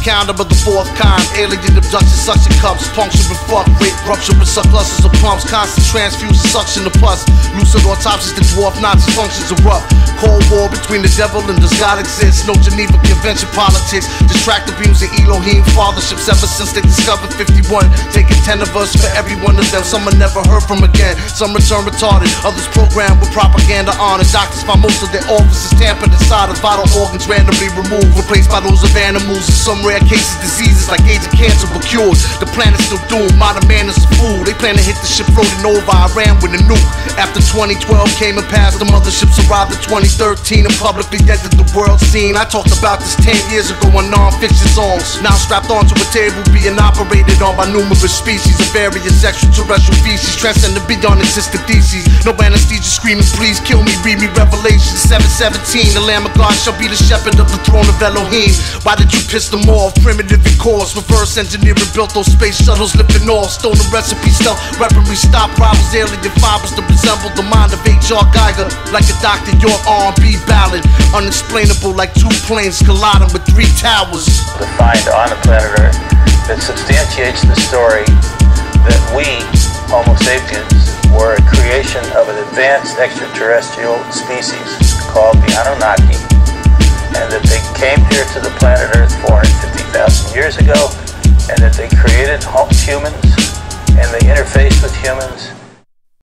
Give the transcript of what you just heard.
encounter of the fourth kind. Alien abduction, suction cups, puncture with fuck, rape, rupture with surpluses of pumps, constant transfusion, suction of pus, lucid autopsies, the dwarf Nazi functions erupt. Cold war between the devil and does God exist? No Geneva Convention politics, distractor beams and Elohim fatherships ever since they discovered 51. Taking 10 of us for every one of them. Some are never heard from again, some return retarded, others programmed with propaganda on it. Doctors find most of their offices tampered inside of vital organs randomly removed, replaced by those of animals. In some rare cases, diseases like AIDS and cancer were cured. The planet's still doomed, modern man is a fool. They plan to hit the ship floating over Iran with a nuke. After 2012 came and passed, the motherships arrived in 2013 and publicly entered the world scene. I talked about this 10 years ago on non-fiction songs. Now strapped onto a table, being operated on by numerous species of various extraterrestrial feces, transcending beyond existing theses. No anesthesia screaming, please kill me, read me Revelation 7:17. The Lamb of God shall be the shepherd of the throne of Elohim. Why did you piss them off? Primitive and coarse, reverse engineering built those space shuttles lifting off. Stolen recipes, stealth weaponry, stop rivals, alien fibers to resemble the mind of H.R. Geiger. Like a Dr. York R&B ballad, unexplainable like two planes colliding with three towers. To find on the planet Earth that substantiates the story that we, Homo sapiens, were a creation of an advanced extraterrestrial species called the Anunnaki, and that they came here to the planet Earth 450,000 years ago, and that they created humans, and they interfaced with humans,